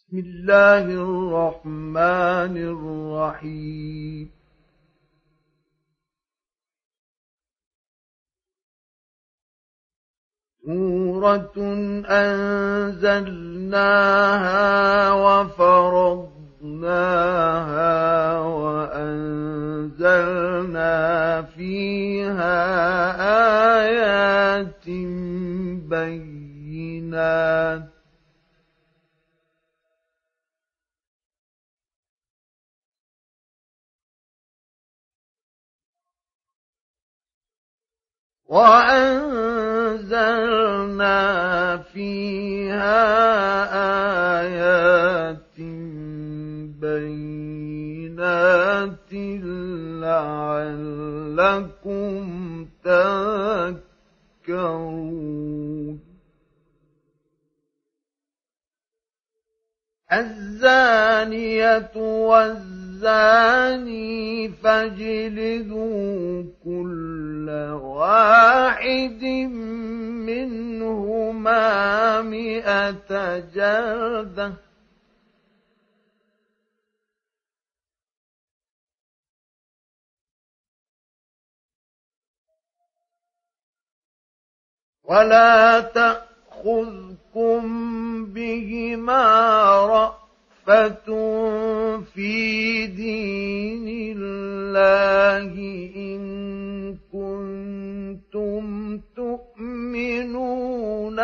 بسم الله الرحمن الرحيم سورة أنزلناها وفرضناها وأنزلنا فيها آيات بينات لعلكم تذكرون الزانية والزاني فاجلدوا كل واحد منهما 100 جلدة ولا تأخذكم بهما رأفة في دين الله إن كنتم تؤمنون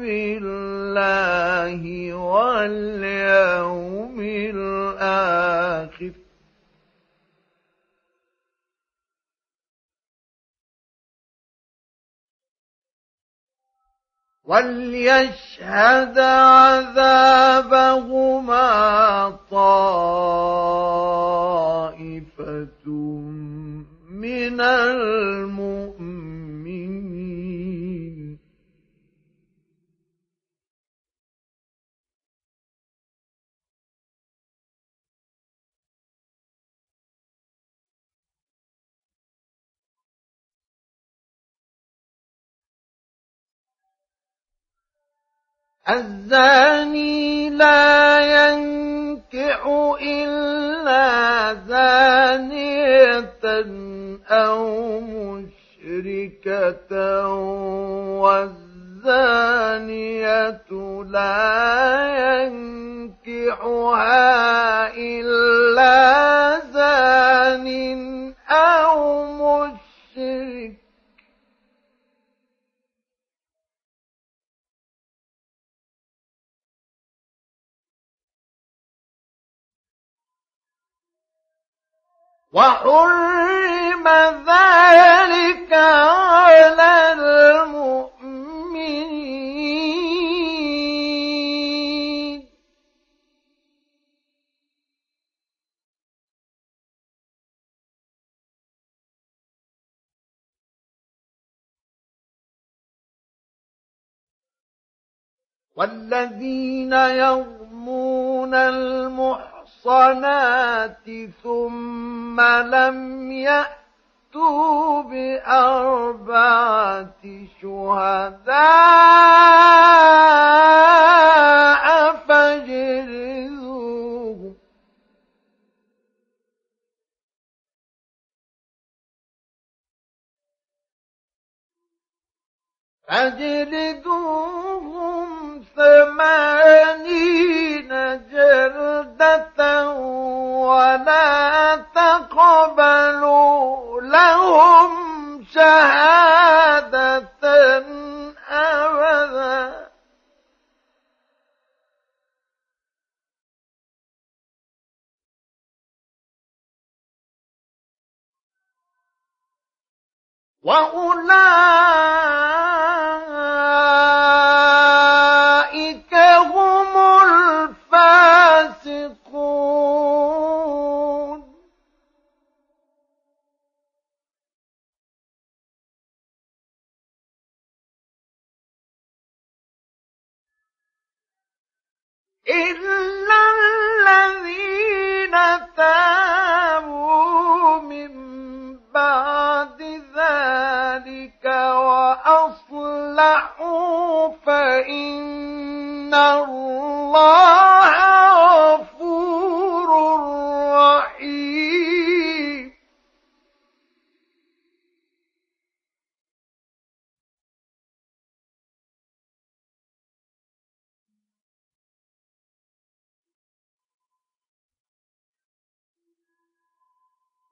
بالله واليوم الآخر وليشهد عذابهما طائفة من المؤمنين الزاني لا ينكح إلا زانية أو مشركة والزانية لا ينكحها إلا زان أو مشرك وحرم ذلك على المؤمنين والذين يرمون المحصنات ثم لم يأتوا ب4 شهداء فاجلدوهم 80 جلدة ولا تقبلوا لهم شهادة أبدا وأولئك هم الفاسقون إلا الذين تابوا من بعد ذلك وأصلحوا فإن الله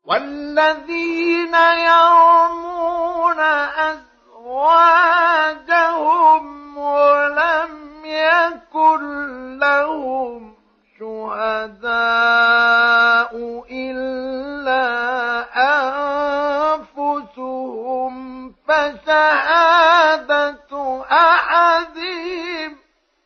والذين يرمون أزواجهم ولم يكن لهم شهداء إلا أنفسهم فشهادة أحدهم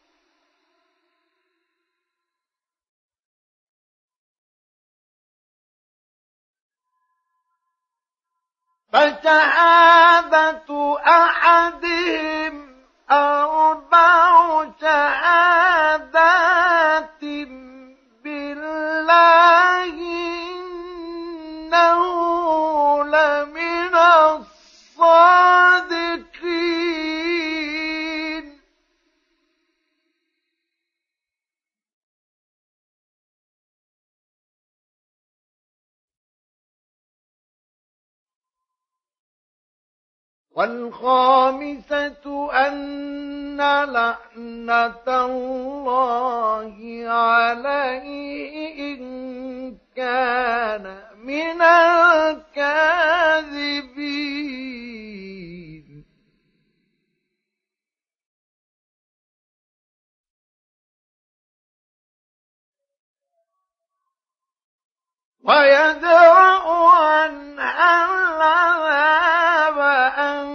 أربع شهادات بالله إنه لمن الصادقين والخامسة أن لعنة الله عليه إن كان من الكاذبين ويدرأ عنها العذاب أن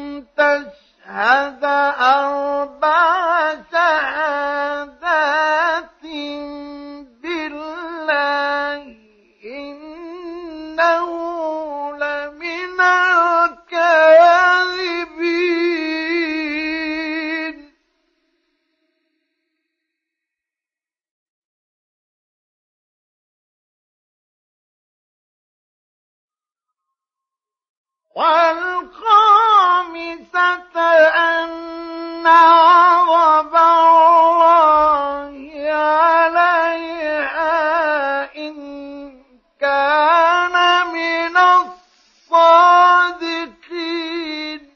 تشهد أربع شهادات بالله إنه لمن الكاذبين والخامسة أن غضب الله عليها إن كان من الصادقين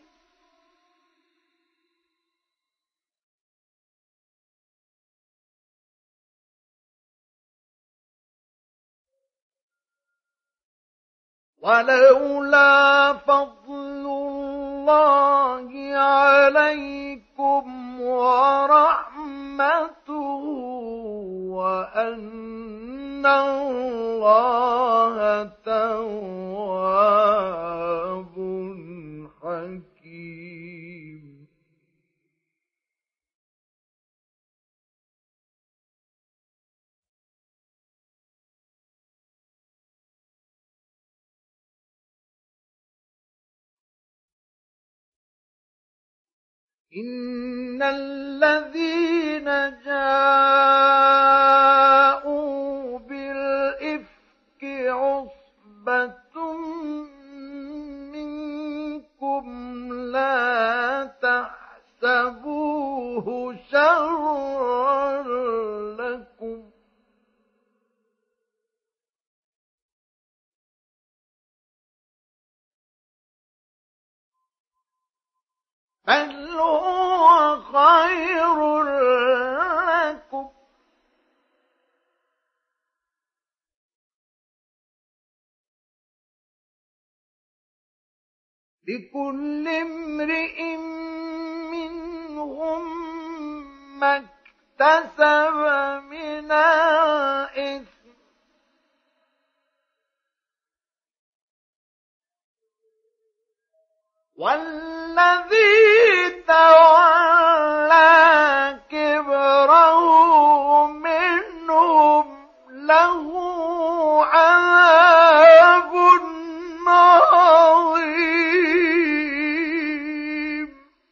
ولولا فضل الله عليكم ورحمته وأن الله تواب حكيم إن الذين جاءوا بالإفك عصبة منكم لا تحسبوه شرا لكم بل هو خير لكم لكل امرئ منهم ما اكتسب من الإثم والذي تولى كبره منهم له عذاب عظيم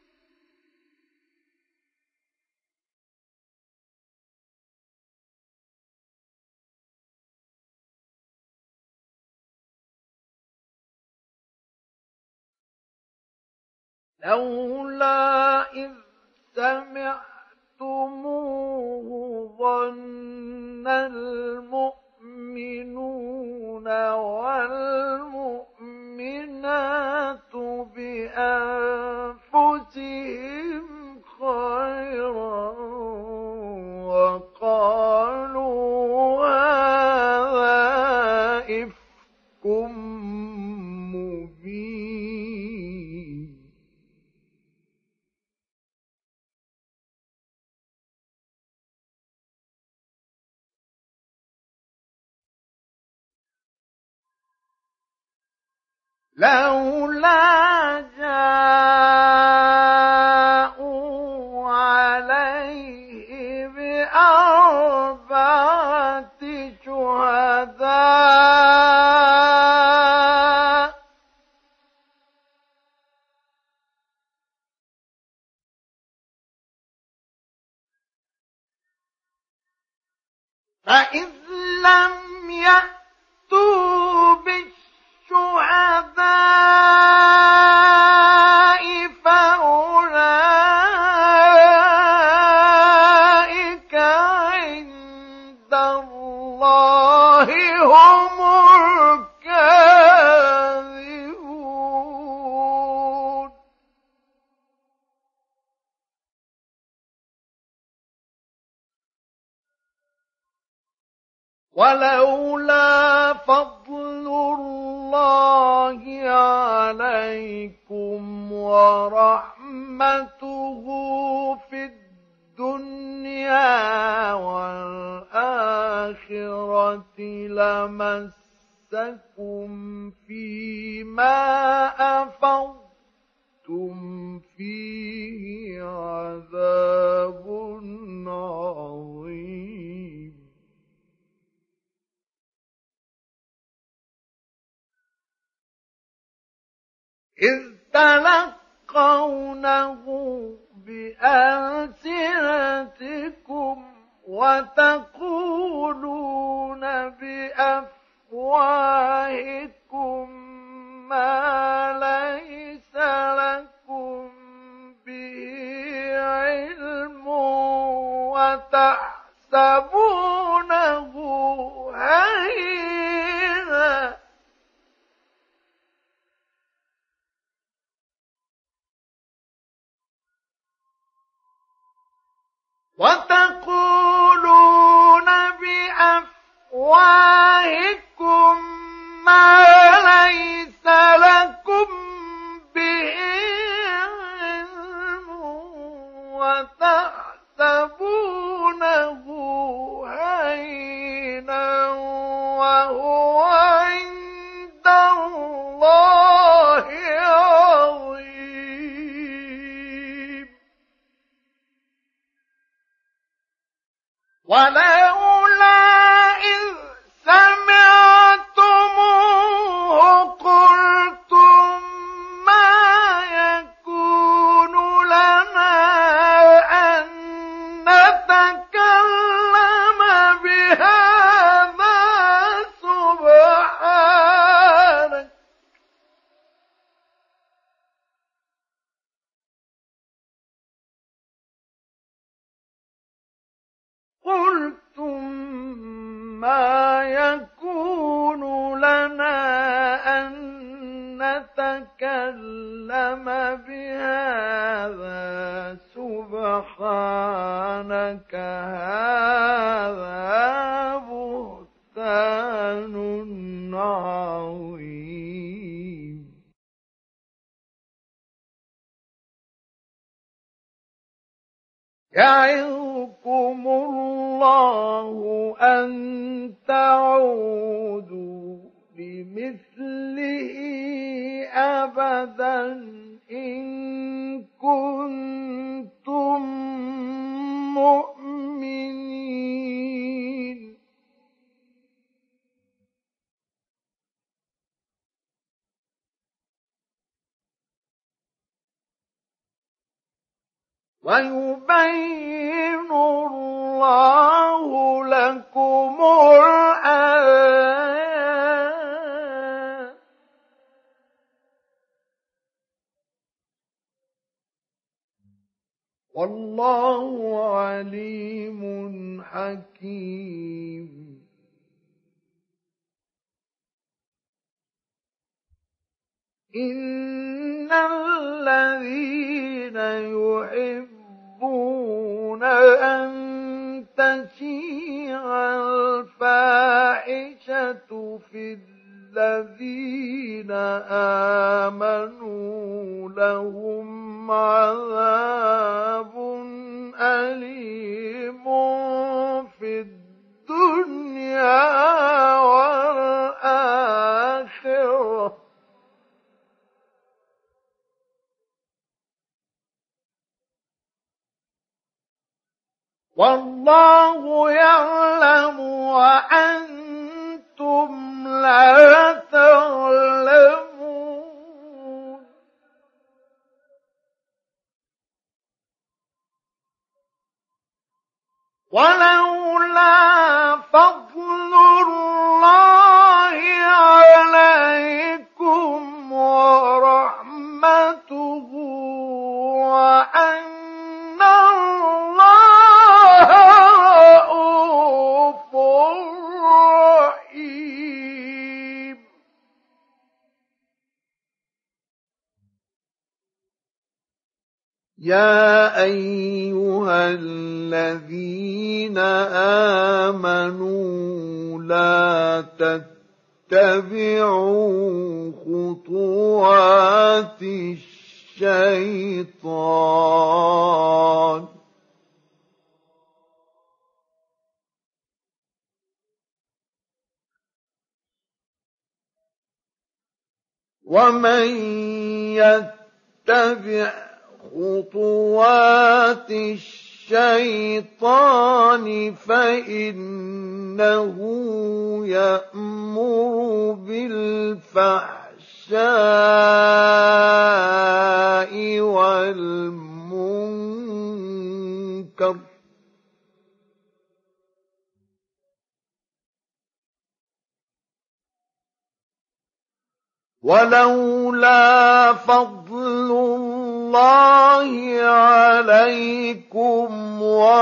لولا إذ سمعتموه ظن المؤمنون والمؤمنات بأنفسهم خيرا وقالوا هذا إفك لولا جاءوا عليه بأربعة شهداء فإذ لم يأتوا بالشهداء فأولئك عند الله هم الكاذبون. ولولا فضل الله عليكم ورحمته في الدنيا والآخرة لمسكم فيما أفضتم فيه عذاب عظيم. إذ تلقونه بألسنتكم وتقولون بأفواهكم ما ليس لكم به علم وتحسبونه هينا وتقولون بأفواهكم ما ليس لكم به علم وتحسبونه هينا وهو عند الله عظيم. ولولا إذ سمعتموه قلتم ما يكون لنا أن نتكلم بهذا سبحانك قلتم ما يكون لنا أن نتكلم بهذا سبحانك هذا بهتان عظيم. يعظكم الله أن تعودوا لمثله أبدا إن كنتم مؤمنين. ويبين الله لكم الآيات والله عليم حكيم. إن الذين يحبون أن تشيع الفاحشة في الذين آمنوا لهم عذاب أليم في الدنيا والآخرة والله يعلم وأنتم لا تعلمون. ولولا فضل الله عليكم ورحمته وأن الله رءوف رحيم. يا أيها الذين آمنوا لا تتبعوا خطوات الشيطان ومن يتبع خطوات الشيطان فإنه يأمر بالفحشاء والمنكر ولولا فضل الله عليكم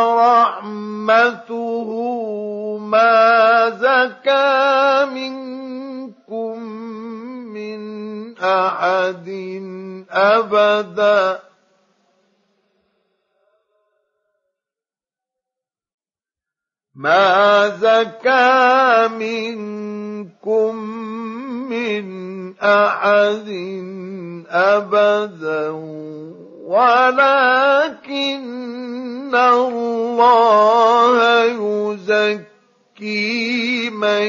ورحمته ما زكى منكم من أحد أبدا ما زكى منكم من أحد أبدا ولكن الله يزكي من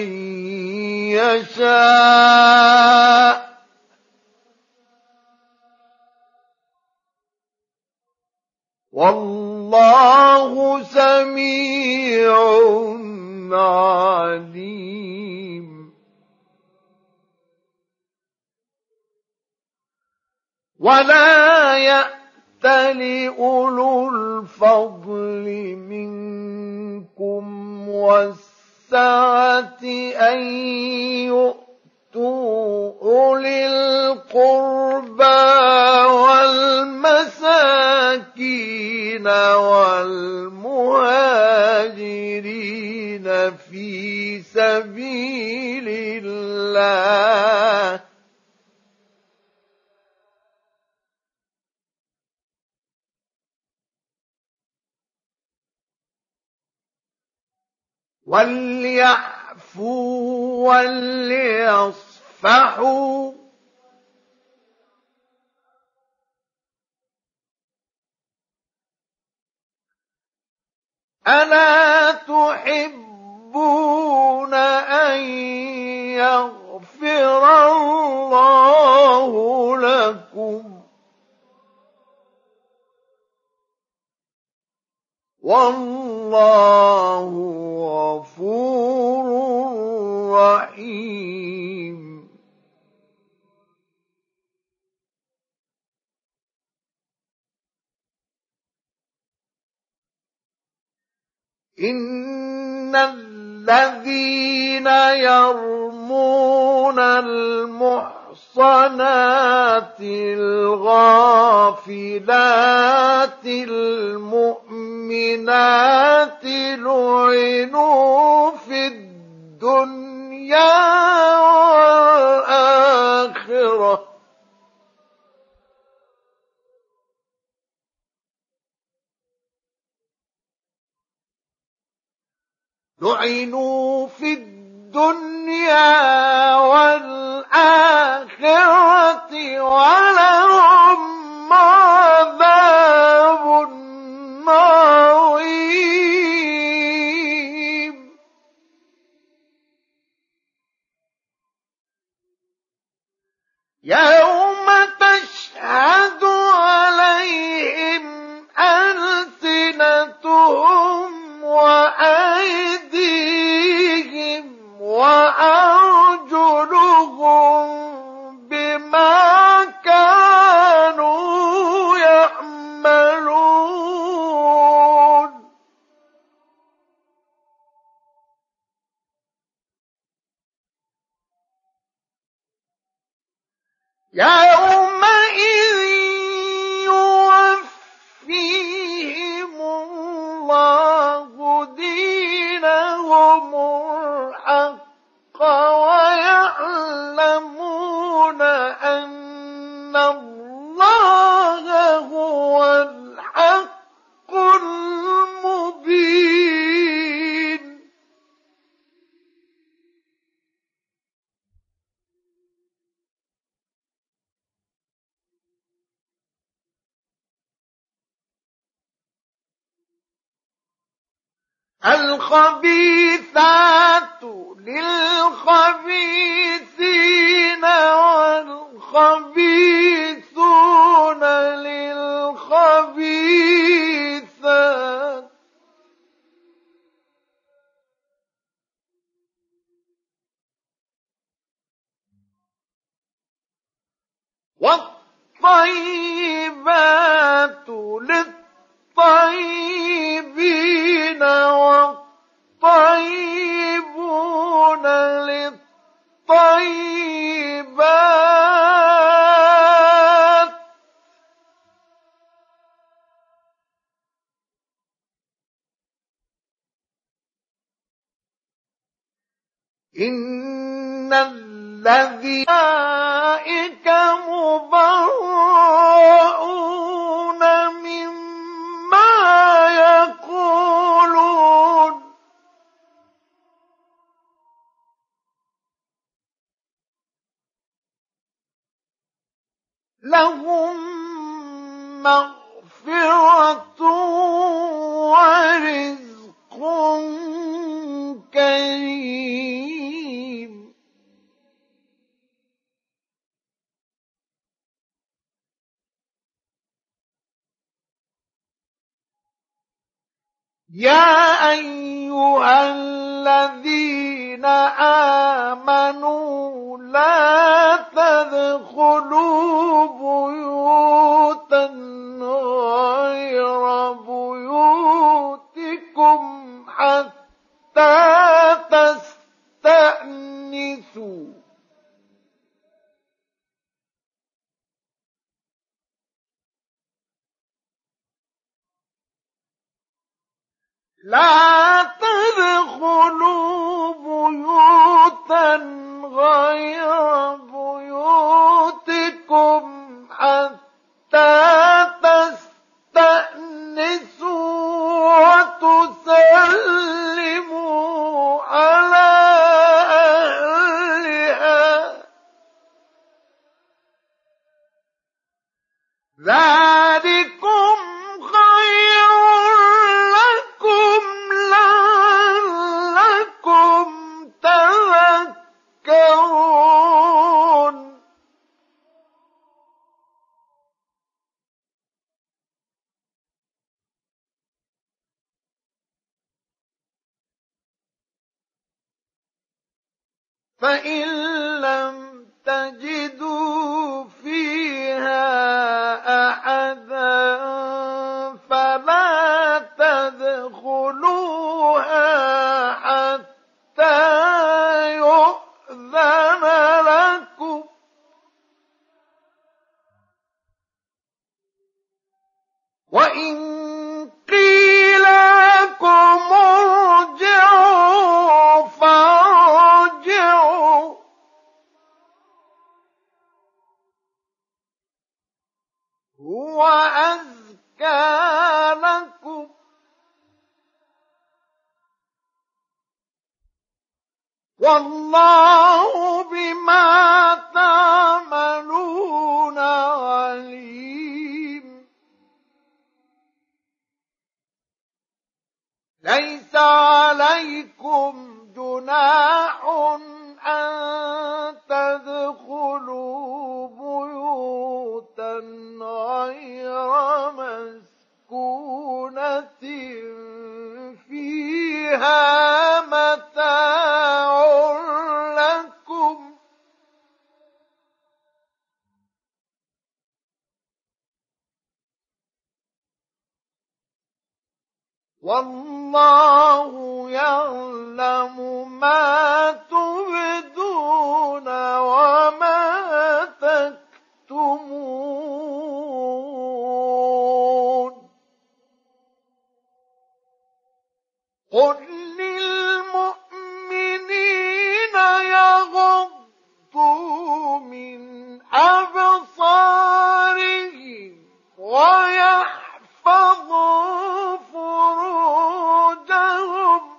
يشاء والله سميع عليم. ولا يأتل أولو الفضل منكم والسعة أن يؤتوا أولي القربى والمساكين والمهاجرين في سبيل الله وليعفوا وليصفحوا ألا تحبون أن يغفر الله لكم والله غفور رحيم. إن الذين يرمون المحصنات الغافلات المؤمنات لعنوا في الدنيا والآخرة لعنوا في الدنيا والآخرة ولهم عذاب عظيم. يوم تشهد عليهم ألسنتهم يومئذ يوفيهم الله دينهم الحق ويعلمون أن الله هو الحق المبين. الخبيثات للخبيثين والخبيثون للخبيثات والطيبات للطيبين والطيبون للطيبات إن الذين أولئك مبرؤون مما يقولون لهم مغفرة ورزق كريم. يا أيها الذين آمنوا لا تدخلوا بيوتا غير بيوتكم حتى تستأنسوا لا تدخلوا بيوتا غير بيوتكم حتى تستأنسوا وتسلموا على أهلها ذلكم خير لكم لعلكم تذكرون. فإن لم تجدوا فيها أحدا فلا تدخلوها حتى يؤذن لكم وإن قيل لكم ارجعوا فارجعوا هو أزكى لكم والله بما تعملون عليم. ليس عليكم جناح أن تدخلوا بيوتا غير مسكونة فيها متاع لكم والله يعلم ما تبدون وما تكتمون. قل للمؤمنين يغضوا من أبصارهم ويحفظوا فروجهم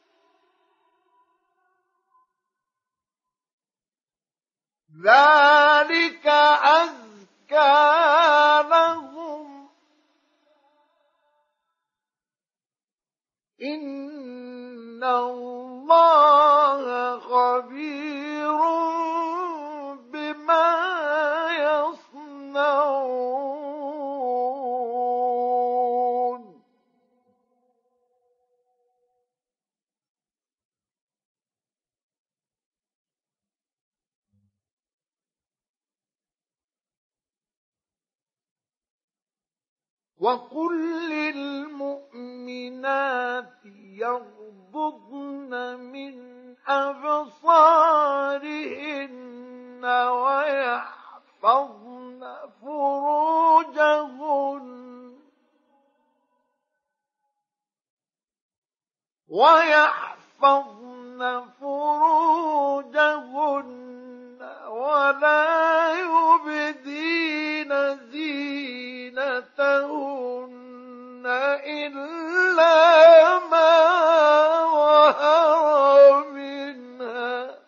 ذلك أزكى لهم إن الله خبير بما يصنعون وقل للمؤمنات يغضضن من أبصارهن ويحفظن فروجهن ولا يبدين زينتهن إلا ما ظهر منها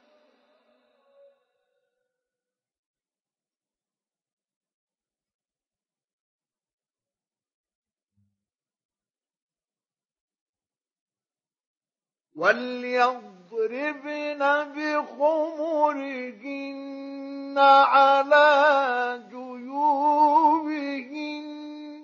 وليضربن بخمرهن على جيوبهن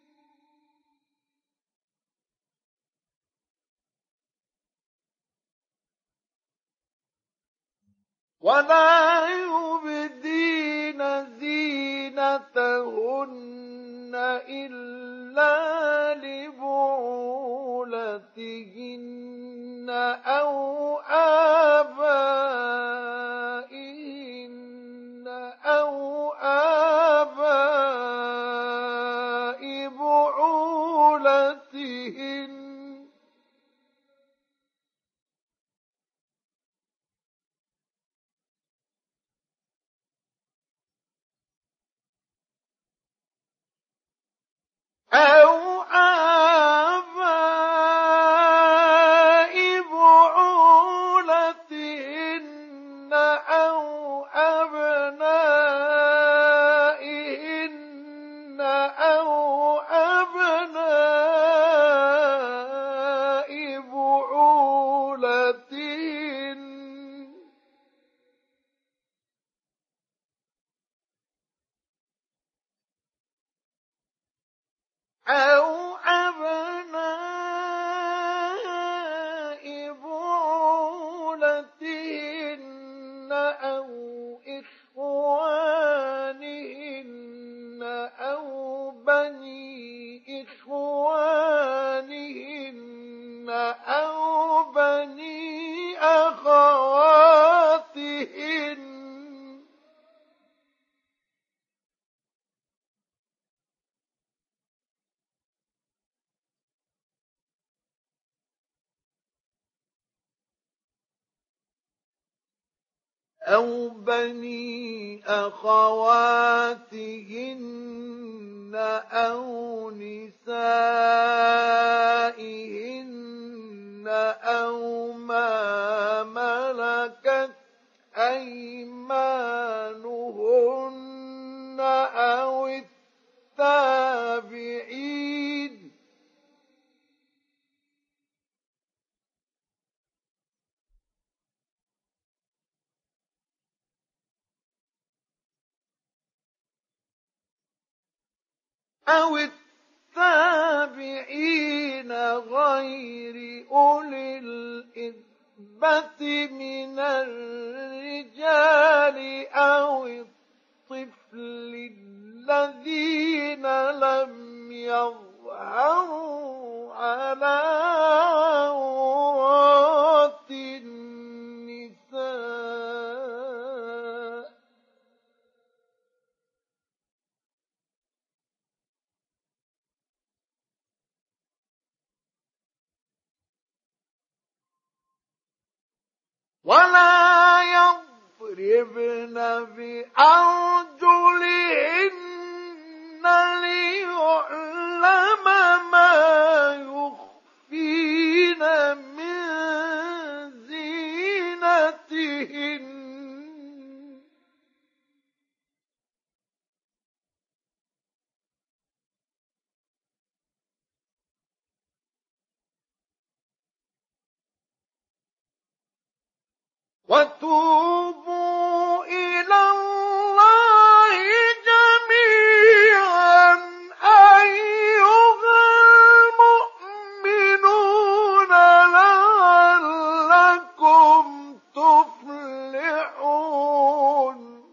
ولا يبدين زينتهن إلا لبعولتهن أو آبائهن أو آباء بعولتهن أو آباء بعولتهن أو أبنائهن أو أبناء بعولتهن أو أبناء بعولتهن أو إخوانهن أو بني إخوانهن أو بني أخواتهن أو بني أخواتهن أو نسائهن أو ما ملكت أيمانهن أو التابعين غير أولي الإربة من الرجال أو الطفل الذين لم يظهروا على عورات النساء ولا يضربن بأرجلهن ليعلم ما يخفين من زينتهن. وتوبوا إلى الله جميعا أيها المؤمنون لعلكم تفلحون.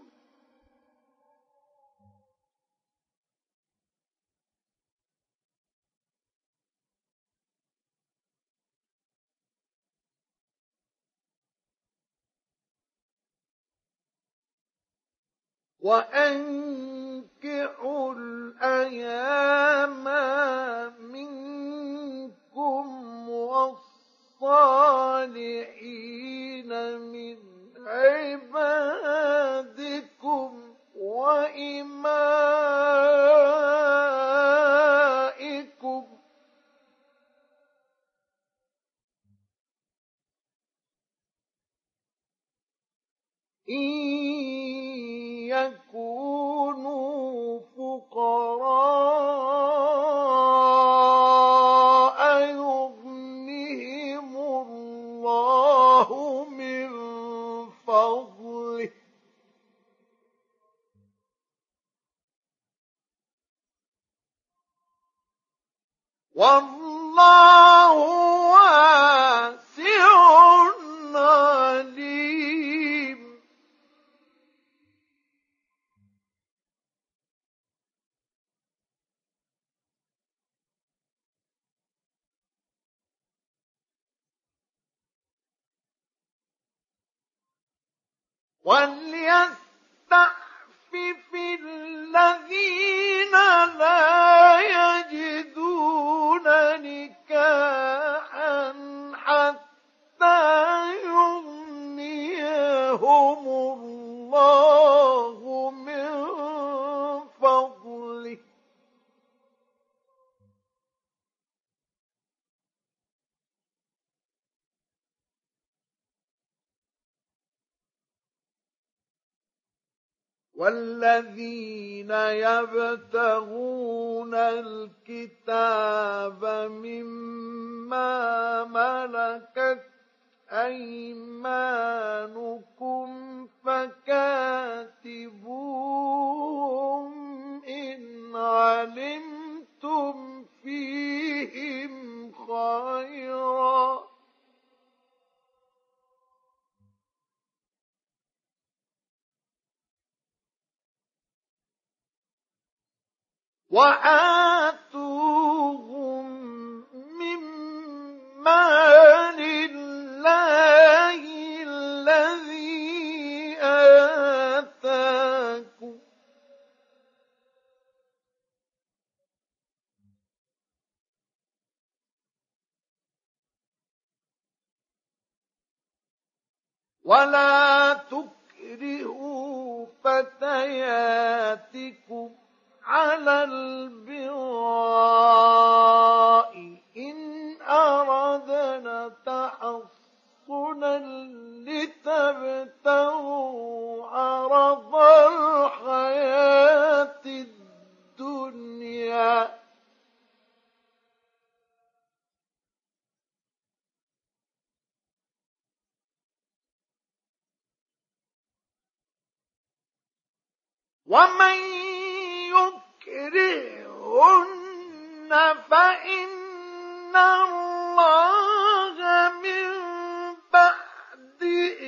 وأنكحوا الأيام منكم والصالحين من عبادكم وإمائكم إن يكونوا فقراء يغنهم الله من فضله والله واسع عليم. وليستعفف الذين لا يجدون نكاحا حتى يغنيهم الله من فضله والذين يبتغون الكتاب مما ملكت أيمانكم فكاتبوهم إن علمتم فيهم خيرا وآتوهم من مال الله الذي آتاكم ولا تكرهوا فتياتكم على البغاء إن أردنا تحصنا لتبتغوا عرض الحياة الدنيا ومن يكرهن فإن الله من بعد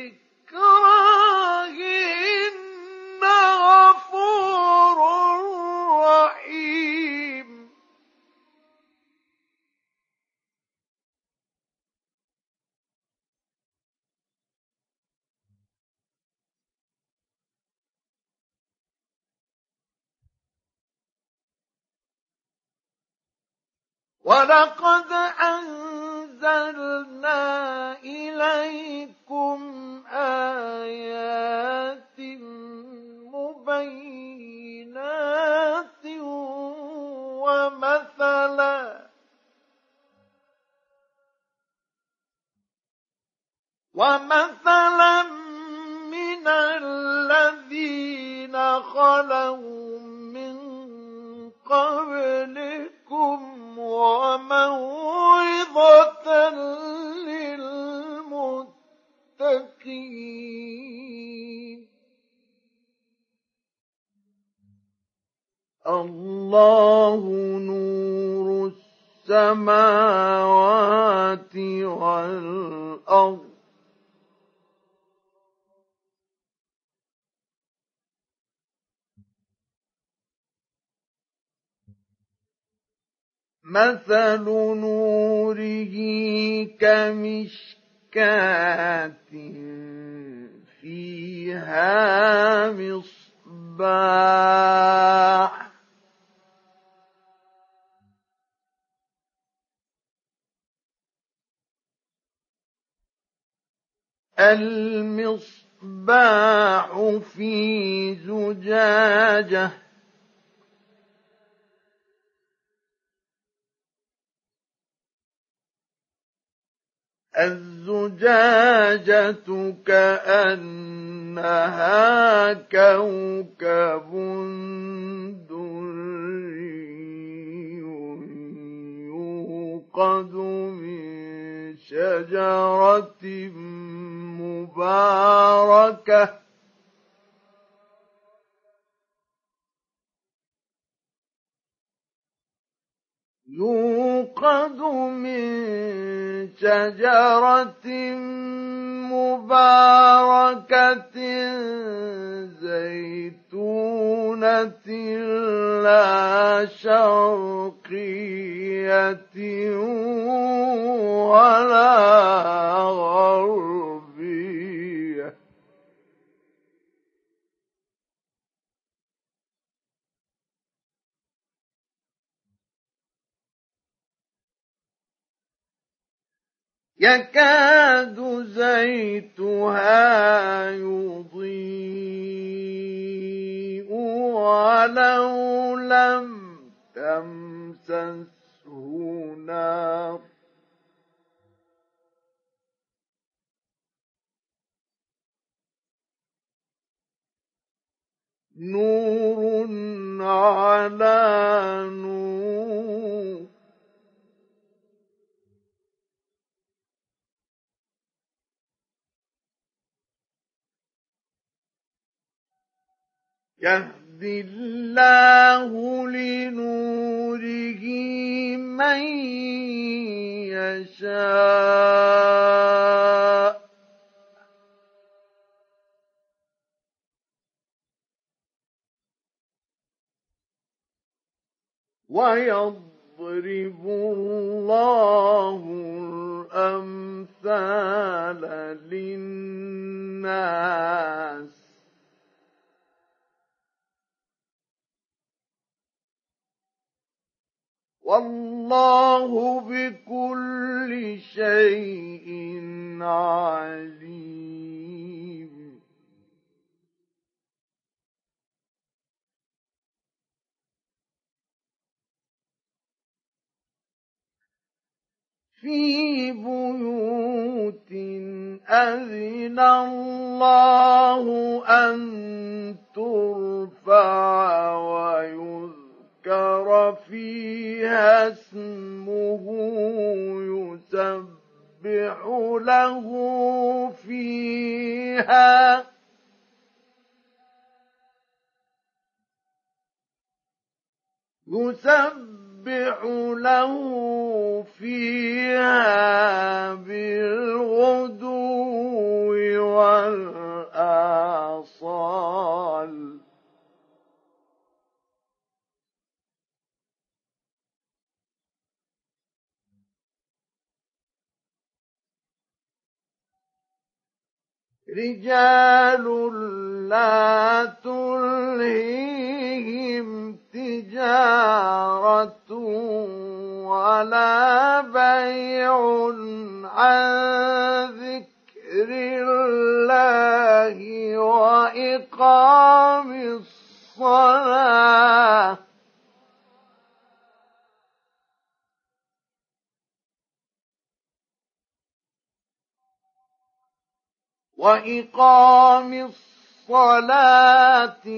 إكراههن غفور رحيم. ولقد أنزلنا إليكم ومثلا من الذين خلوا من قبلكم وموعظة للمتقين الله نور السماوات والأرض مثل نوره كمشكاة فيها مصباح المصباح في زجاجة الزجاجة كأنها كوكب دري يوقد من شجرة مباركة يوقد من شجرة مباركة زيتونة لا شرقية ولا غربية يكاد زيتها يضيء ولو لم تمسسه نار نور على نور يهدي الله لنوره من يشاء ويضرب الله الأمثال للناس والله بكل شيء عليم في بيوت أذن الله أن ترفع ويذكر فيها اسمه يسبح له فيها بالغدو والآصال رجال لا تلهيهم تجارة ولا بيع عن ذكر الله وإقام الصلاة وإقام الصلاة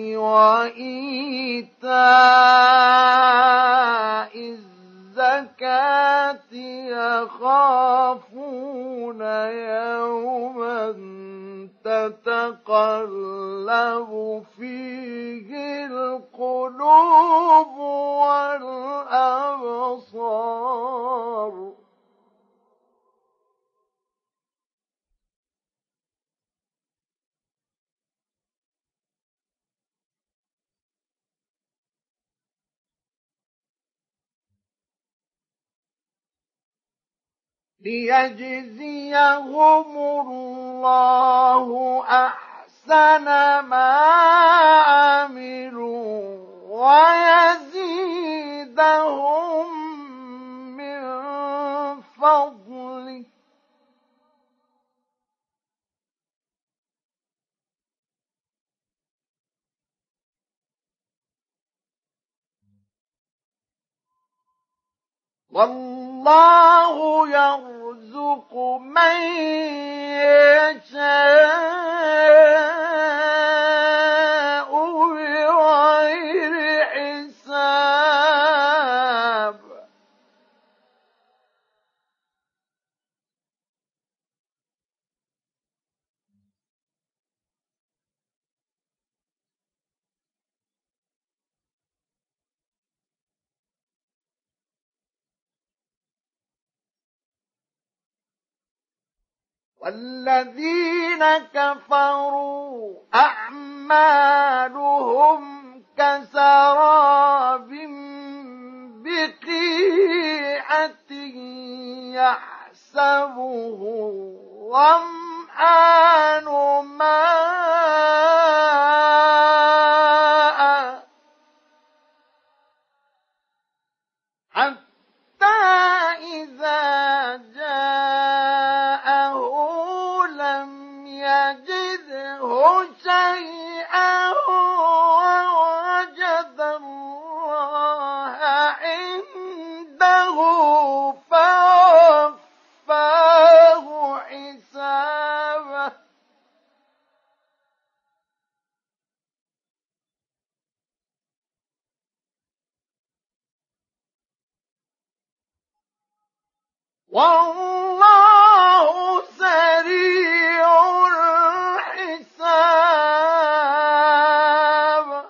وإيتاء الزكاة يخافون يوما تتقلب فيه القلوب والأبصار ليجزيهم الله أحسن ما عملوا ويزيدهم من فضله والله يرزق من يشاء بغير حساب والذين كفروا أعمالهم كسراب بقيعة يحسبه الظمآن ماء حتى إذا جاءه لم يجده شيئا ووجد الله عنده فوفاه حسابه والله سريع الحساب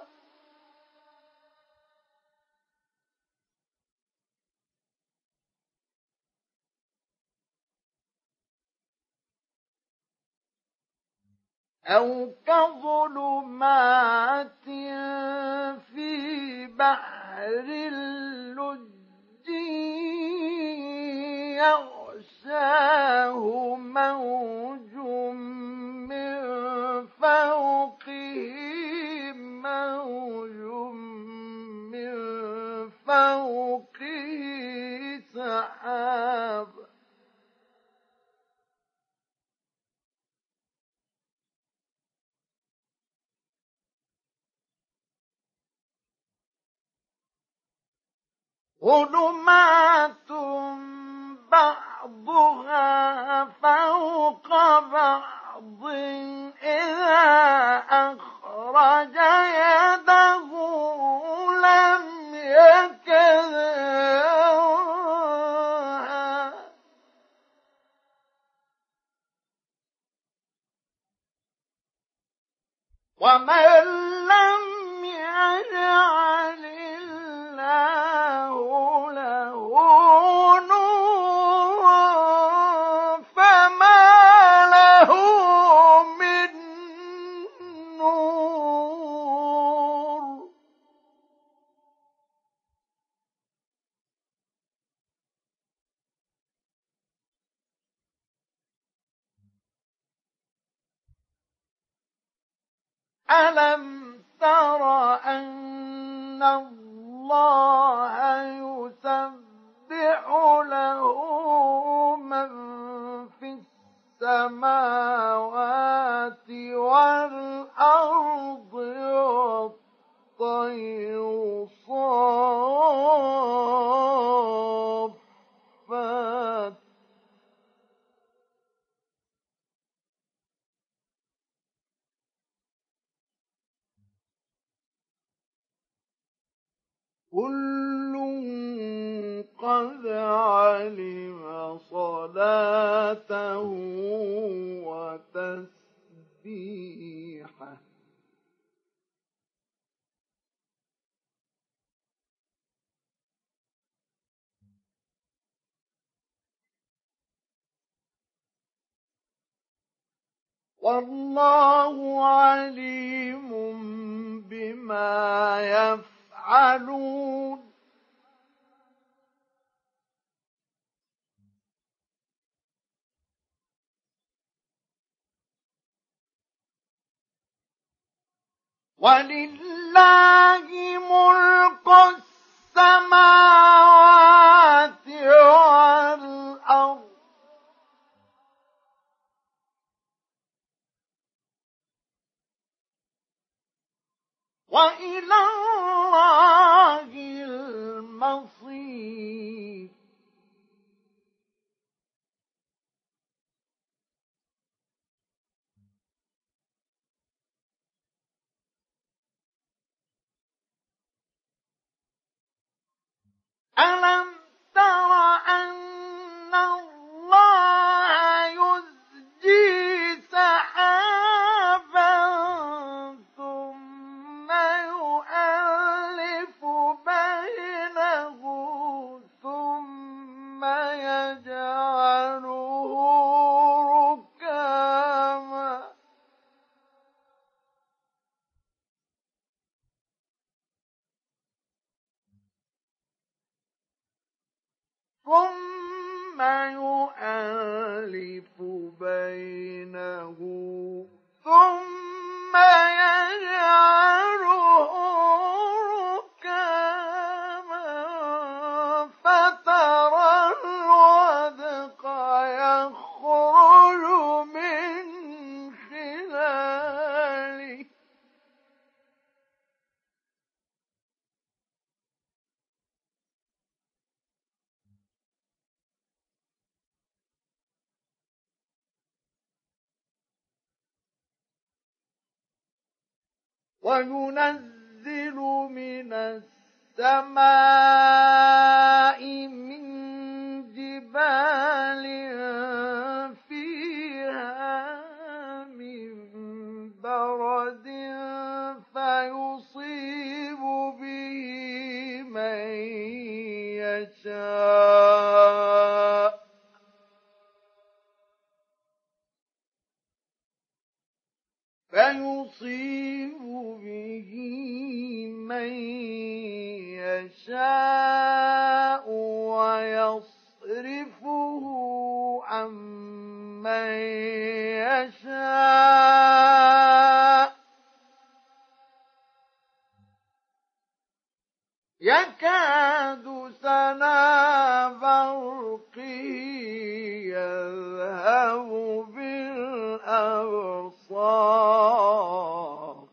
أو كظلمات في بحر اللج يغشاه موج من فوقه موج من فوقه سحاب ظلمات بعضها فوق بعض إذا أخرج يده لم يكدها ومن لم يجعل الله له نورا فما له من نور ألم تر أن الله يسبح له من في السماوات والأرض والطير صافات كل قد علم صلاته وتسبيحه والله عليم بما يفعلون ولله ملك السماوات والأرض وإلى الله المصير ألم تر أن الله يزجي سحابا ثم يؤلف بينه ثم يجعله ركاما ثم يؤلف بينه ثم يجعله ركاما فترى الودق يخرج من خلاله وينزل من السماء من جبال فيها من برد فيصيب به من يشاء ويصرفه عن من يشاء يكاد سنا برقه يذهب بالأبصار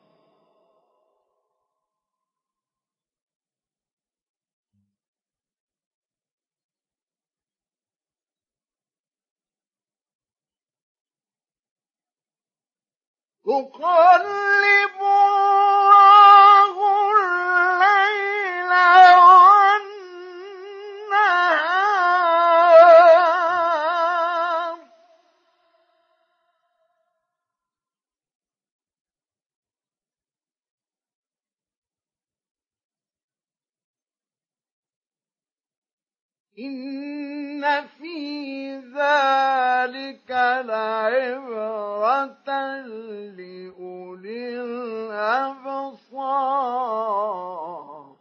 يقلب الله الليل والنهار إن في ذلك لعبرة لأولي الأبصار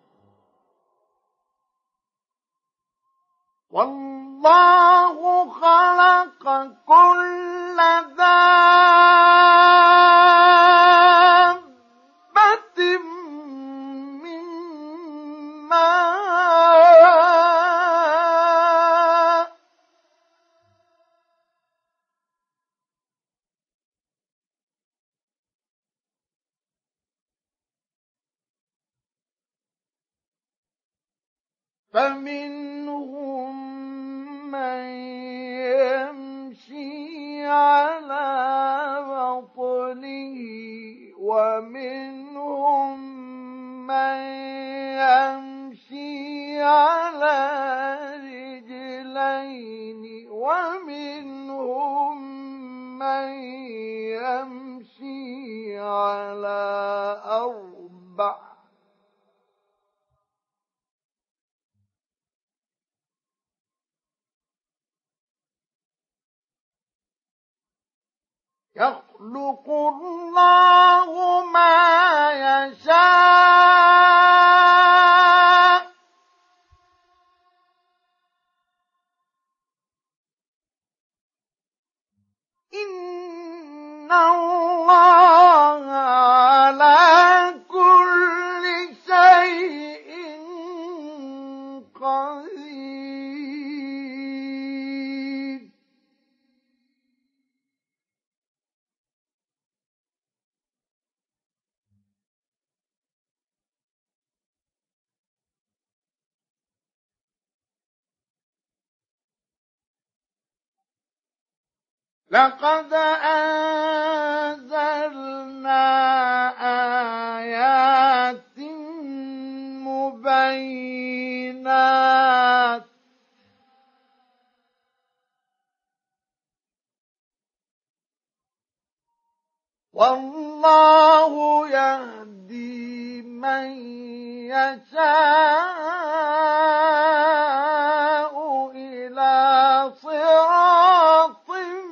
والله خلق كل دابة من ماء فمنهم من يمشي على بطنه ومنهم من يمشي يخلق الله ما يشاء إن الله على كل شيء قدير. لقد أنزلنا آيات مبينات والله يهدي من يشاء إلى صراط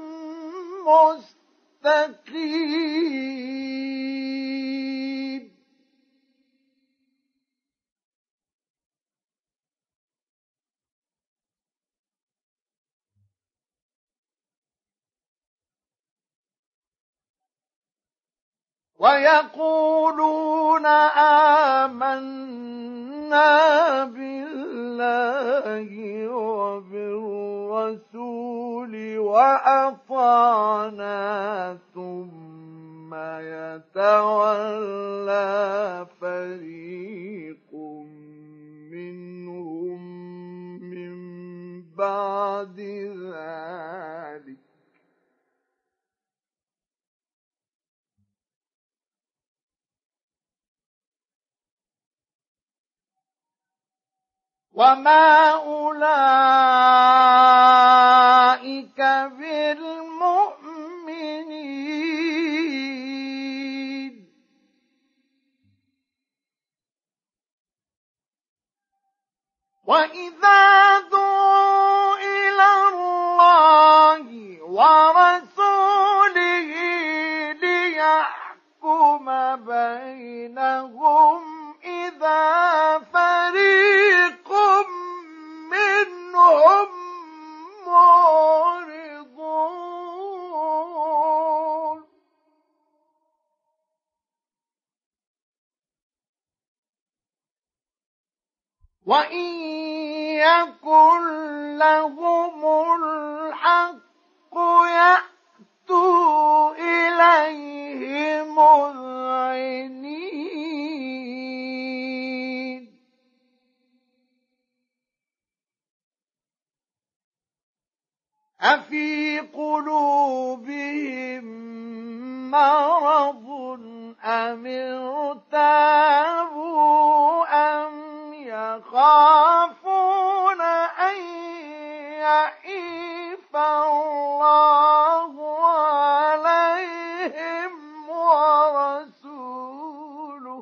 مستقيم. ويقولون آمنا بالله وبالرسول وأطعنا ثم يتولى فريق منهم من بعد ذلك وما أولئك بالمؤمنين. وإذا دعوا إلى الله ورسوله ليحكم بينهم إذا فريق منهم معرضون. وإن يكن لهم الحق يأتوا إليه مذعنين. أفي قلوبهم مرض أم ارتابوا أم يخافون أن يحيف الله عليهم ورسوله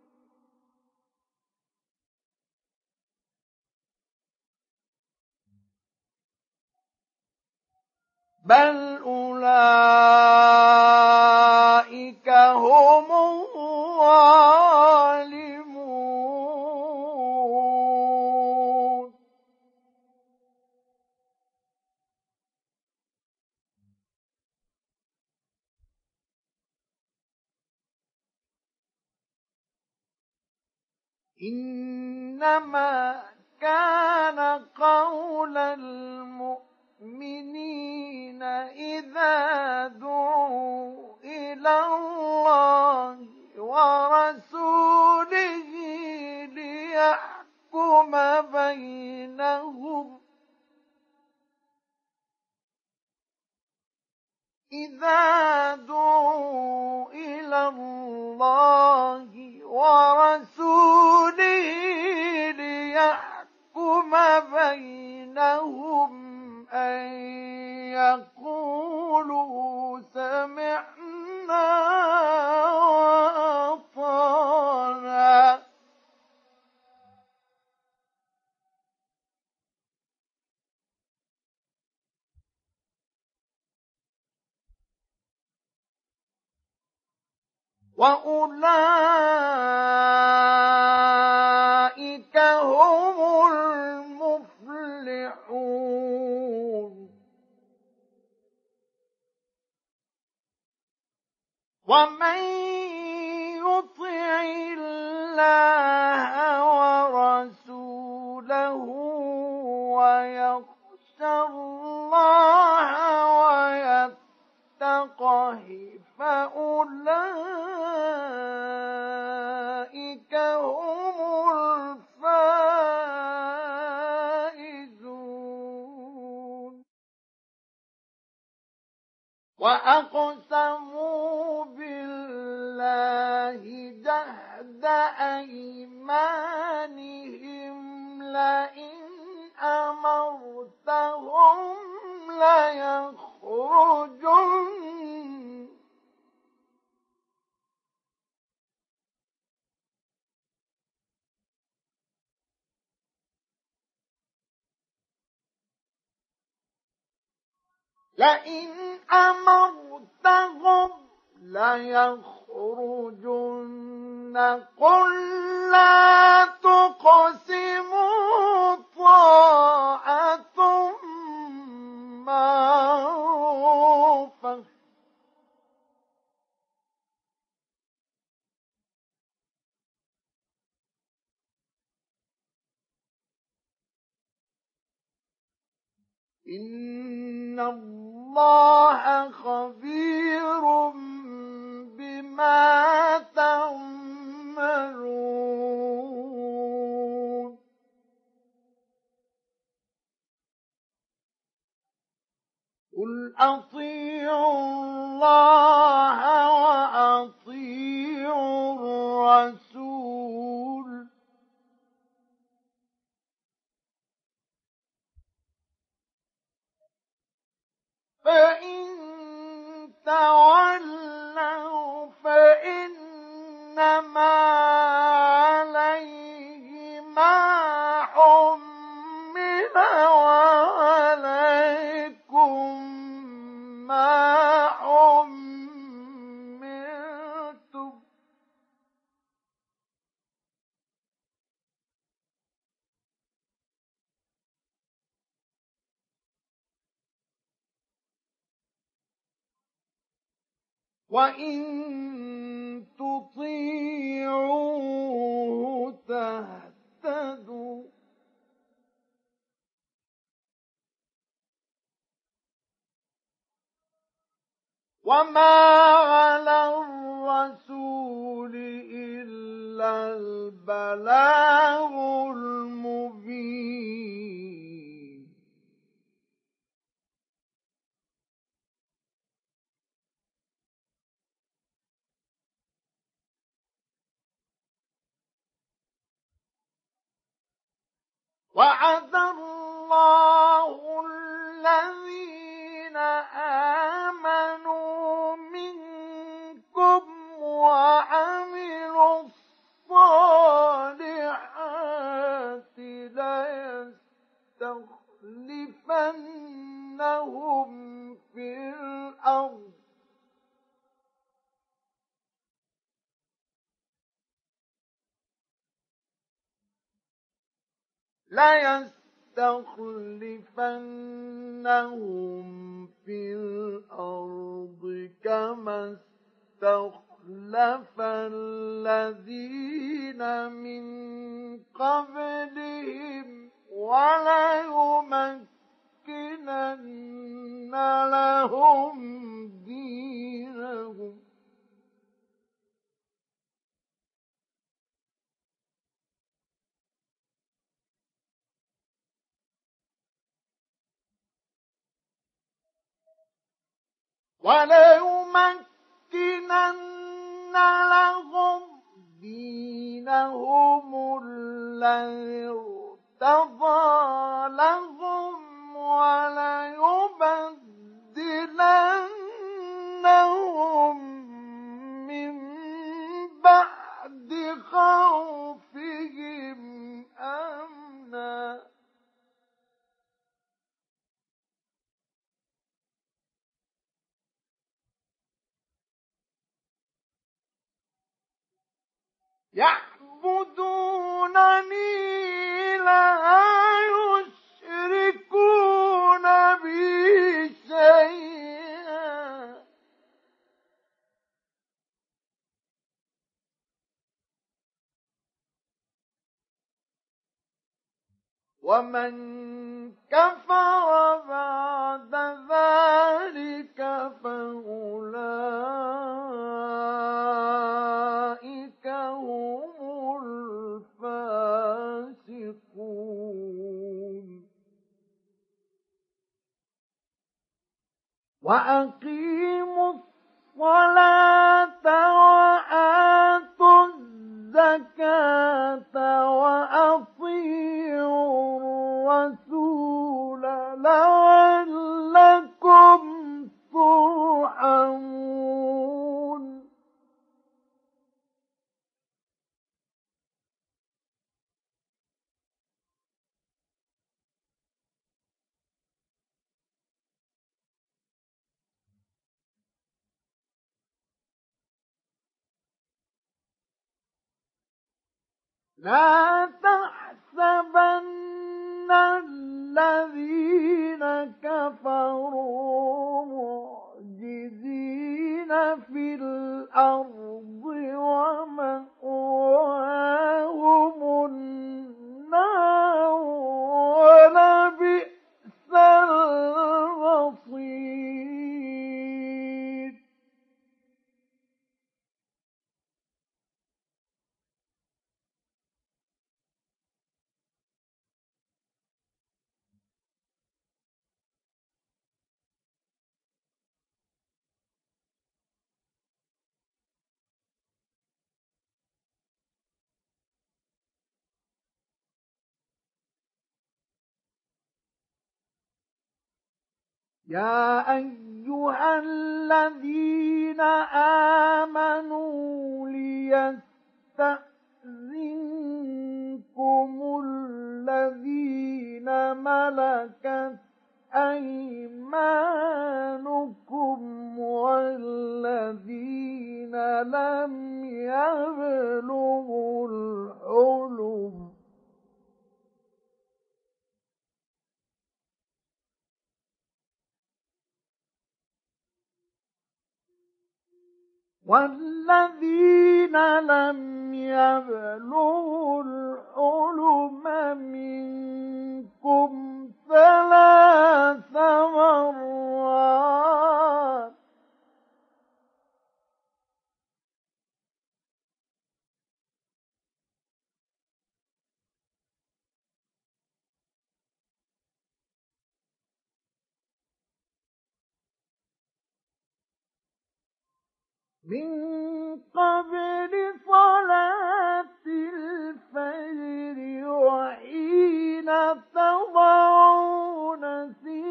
بل أولئك هم الظالمون. إنما كان قول المؤمنين إذا دعوا إلى الله ورسوله ليحكم بينهم إذا دعوا إلى الله ورسوله ليحكم بينهم أن يقولوا سمعنا وأطعنا وأولئك هم المفلحون. ومن يطع الله ورسوله ويخش الله ويتقه فأولئك هم الفائزون. وأقسموا بالله جهد أيمانهم لئن أمرتهم ليخرجن. لئن أمرتهم ليخرجن. قل لا تقسموا طاعة معروفة. إن الله خبير بما تعملون. قل أطيعوا الله وأطيعوا الرسول. فإن تولوا فإنما عليه ما حمل وعليكم ما حملتم. وإن تطيعوه تهتدوا. وما على الرسول إلا البلاغ المبين. وعد الله الذين آمنوا منكم وعملوا الصالحات ليستخلفنهم في الأرض كما استخلف الذين من قبلهم وليمكنن لهم دينهم الذي ارتضى لهم وليبدلنهم من بعد خوفهم أمنا يعبدونني لا يشركون بي شيئا ومن كفر بعد ذلك فأولئك هم الفاسقون وأقيموا الصلاة وآتوا الزكاة وأطيعوا الرسول لعلكم ترحمون لا تحسبن الذين كفروا معجزين في الأرض ومأواهم النار ولبئس المصير يا أيها الذين آمنوا ليستأذنكم الذين ملكت أيمانكم والذين لم يبلغوا الحلم منكم 3 مرات من قبل صلاة الفجر وحين تضعون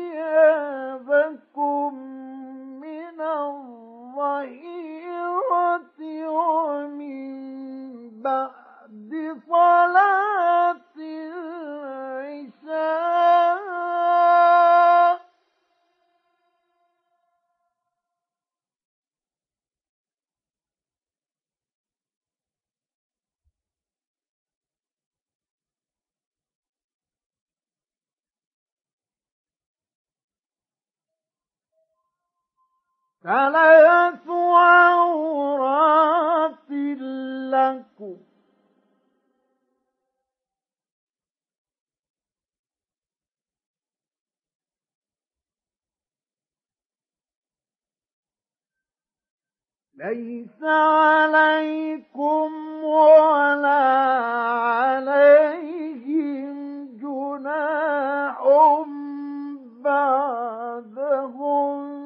ثيابكم من الظهيرة ومن بعد صلاة العشاء ثلاث عورات لكم ليس عليكم ولا عليهم جناح بعدهم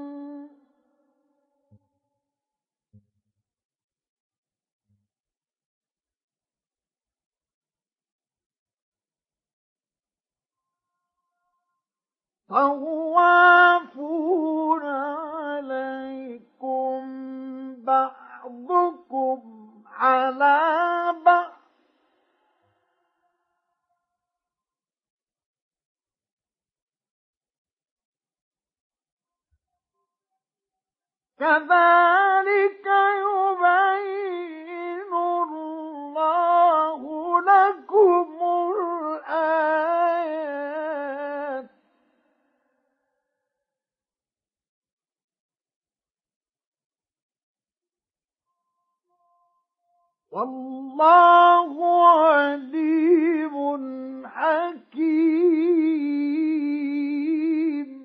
طوافون عليكم بعضكم على بعض كذلك يبين الله والله عليم حكيم.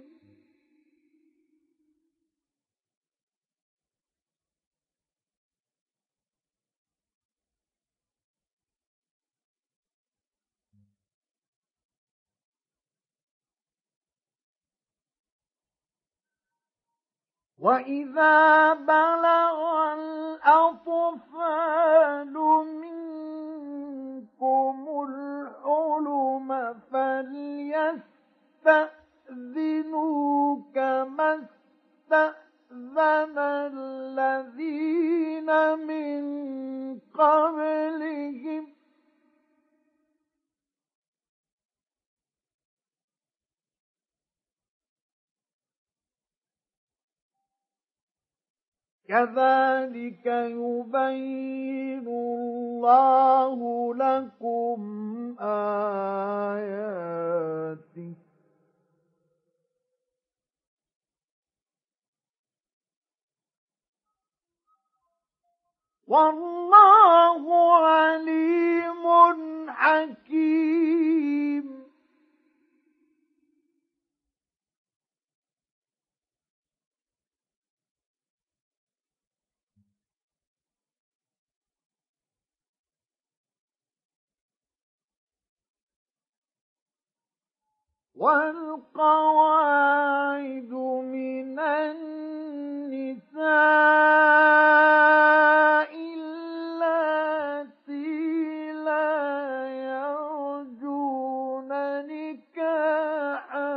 وإذا بلغ الأطفال منكم الحلم فليستأذنوا كما استأذن الذين من قبلهم كذلك يبين الله لكم آياته والله عليم حكيم. والقواعد من النساء اللاتي لا يرجون نكاحا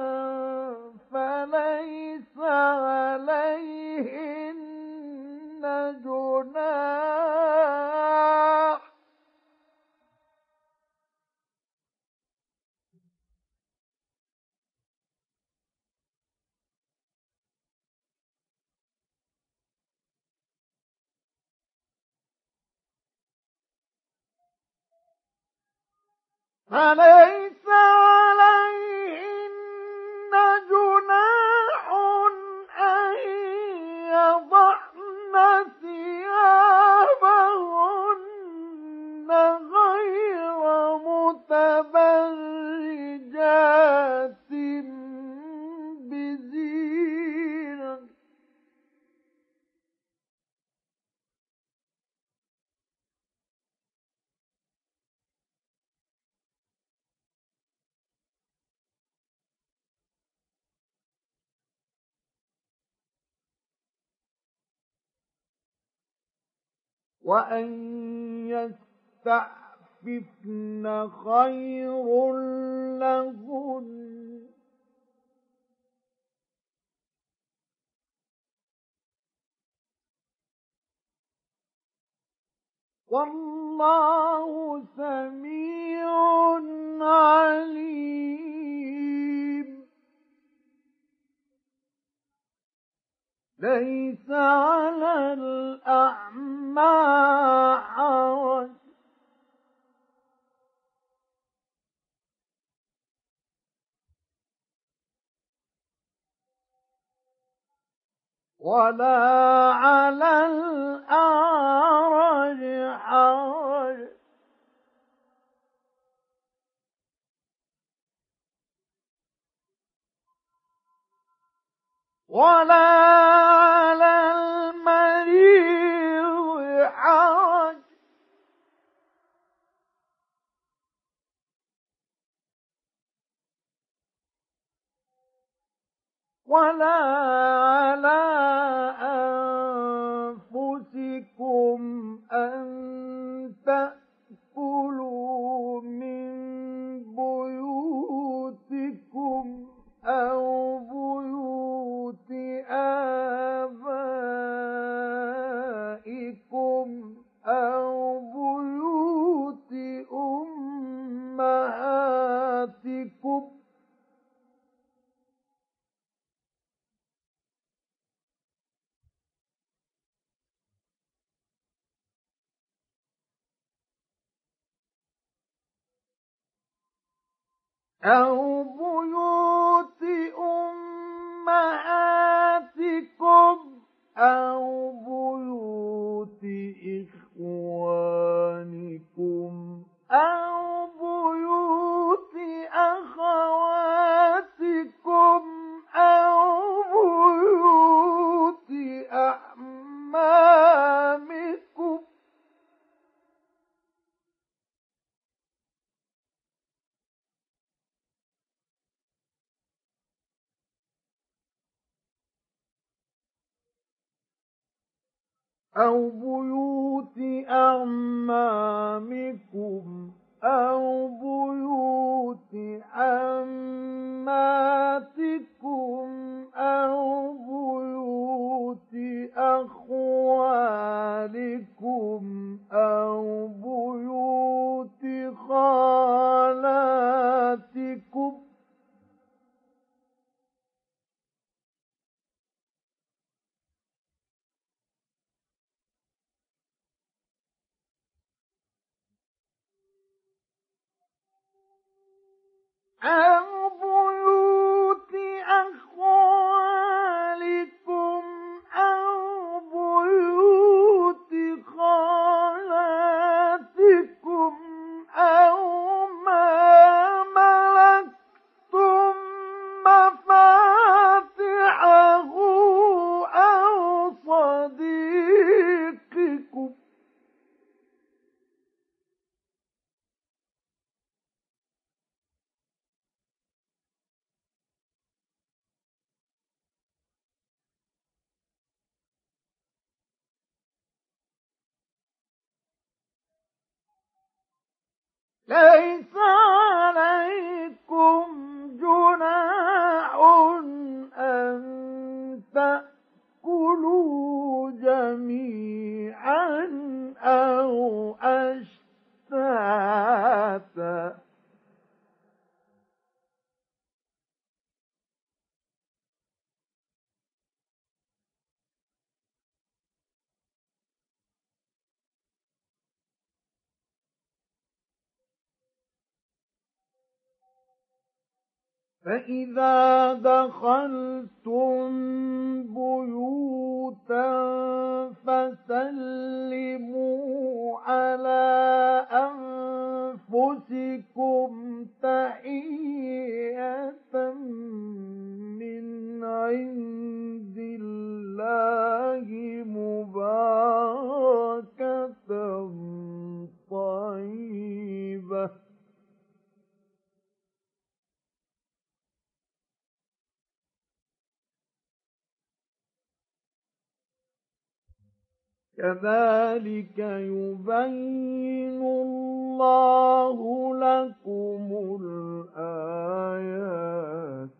فليس عليهن جناح فليس عليهن جناح أن يضعن ثيابهن غير متبرجات بزينة وأن يستعففن خير لهن والله سميع عليم. ليس على الأعمى حرج ولا على الأعرج حرج ولا على المريض حرج ولا على أنفسكم أن تأكلوا من بيوتكم أو بيوت آبائكم أو بيوت أمهاتكم أو بيوت أمهاتكم أو بيوت إخوانكم أو بيوت أعمامكم أو بيوت عماتكم أو بيوت أخوالكم أو بيوت خالاتكم أو بيوت أخوالكم أو بيوت خالاتكم أو ما ملكتم مفاتحه أو صديقكم ليس عليكم جناح أن تأكلوا جميعا أو أشتاتا فإذا دخلتم بيوتا فسلموا على أنفسكم تحية من عند الله مباركة طيبة كذلك يبين الله لكم الآيات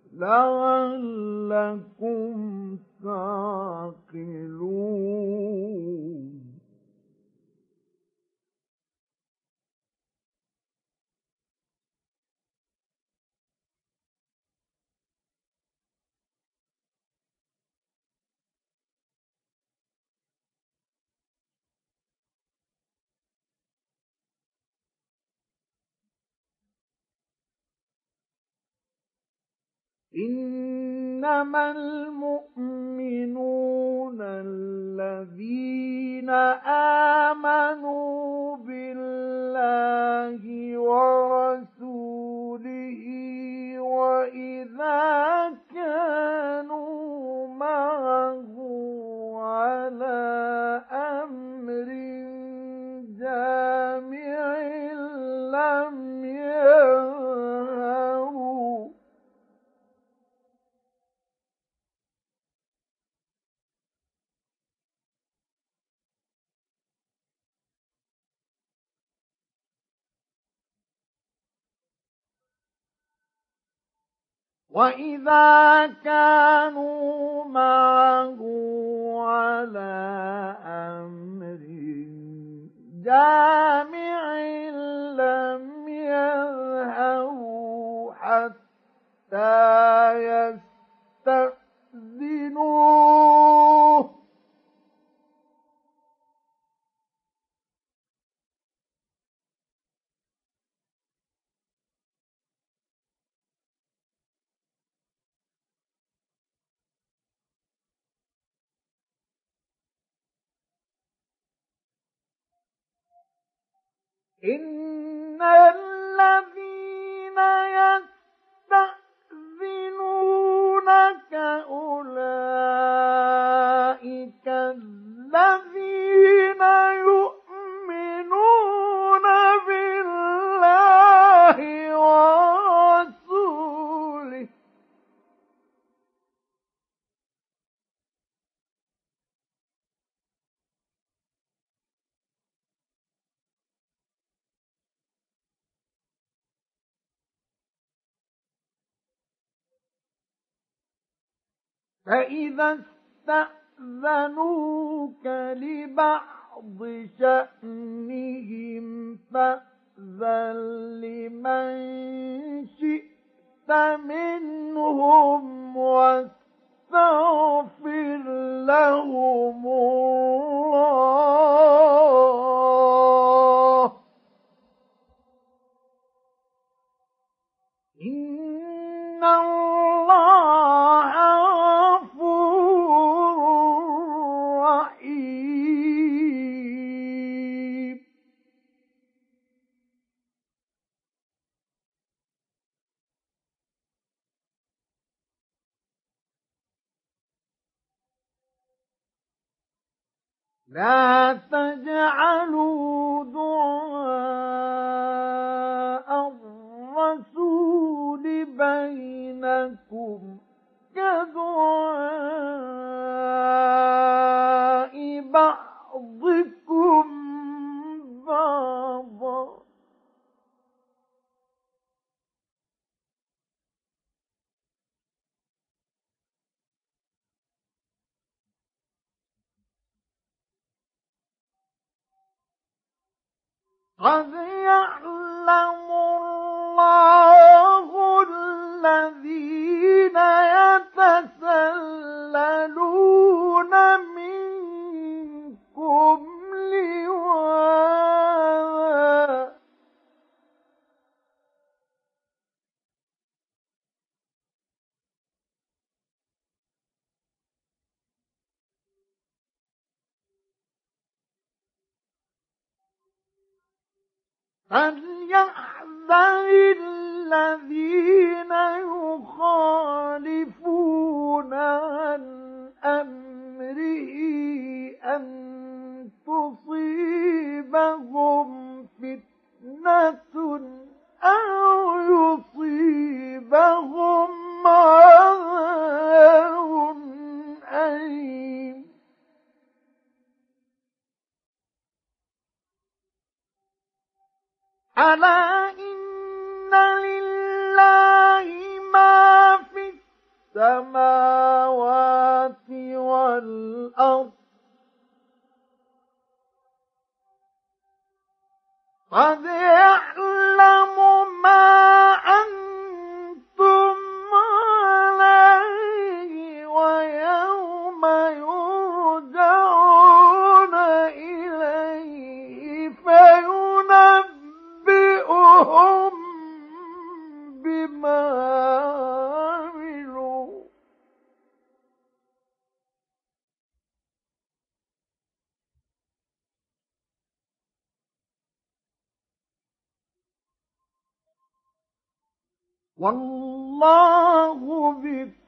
لعلكم تعقلون إنما المؤمنون الذين آمنوا بالله ورسوله وإذا كانوا معه على أمر جامع لم ينهوا وإذا كانوا معه على أمر جامع لم يذهبوا حتى يستأذنوه إن الذين يستأذنونك أولئك الذين يؤمنون بالله ورسوله فإذا استأذنوك لبعض شأنهم فأذن لمن شئت منهم واستغفر لهم الله إن الله غفور رحيم. لا تجعلوا دعاء الرسول بينكم كدعاء بعضكم بعضا قد يعلم الله الذين يتسللون منكم لواذا فليحذر الذين يخالفون عن أمره أن تصيبهم فتنة أو يصيبهم عذاب أليم. ألا إن لله ما في السماوات والأرض قد يعلم ما أنتم عليه ويوم يرجعون إليه فينبئهم بما عملوا والله بكل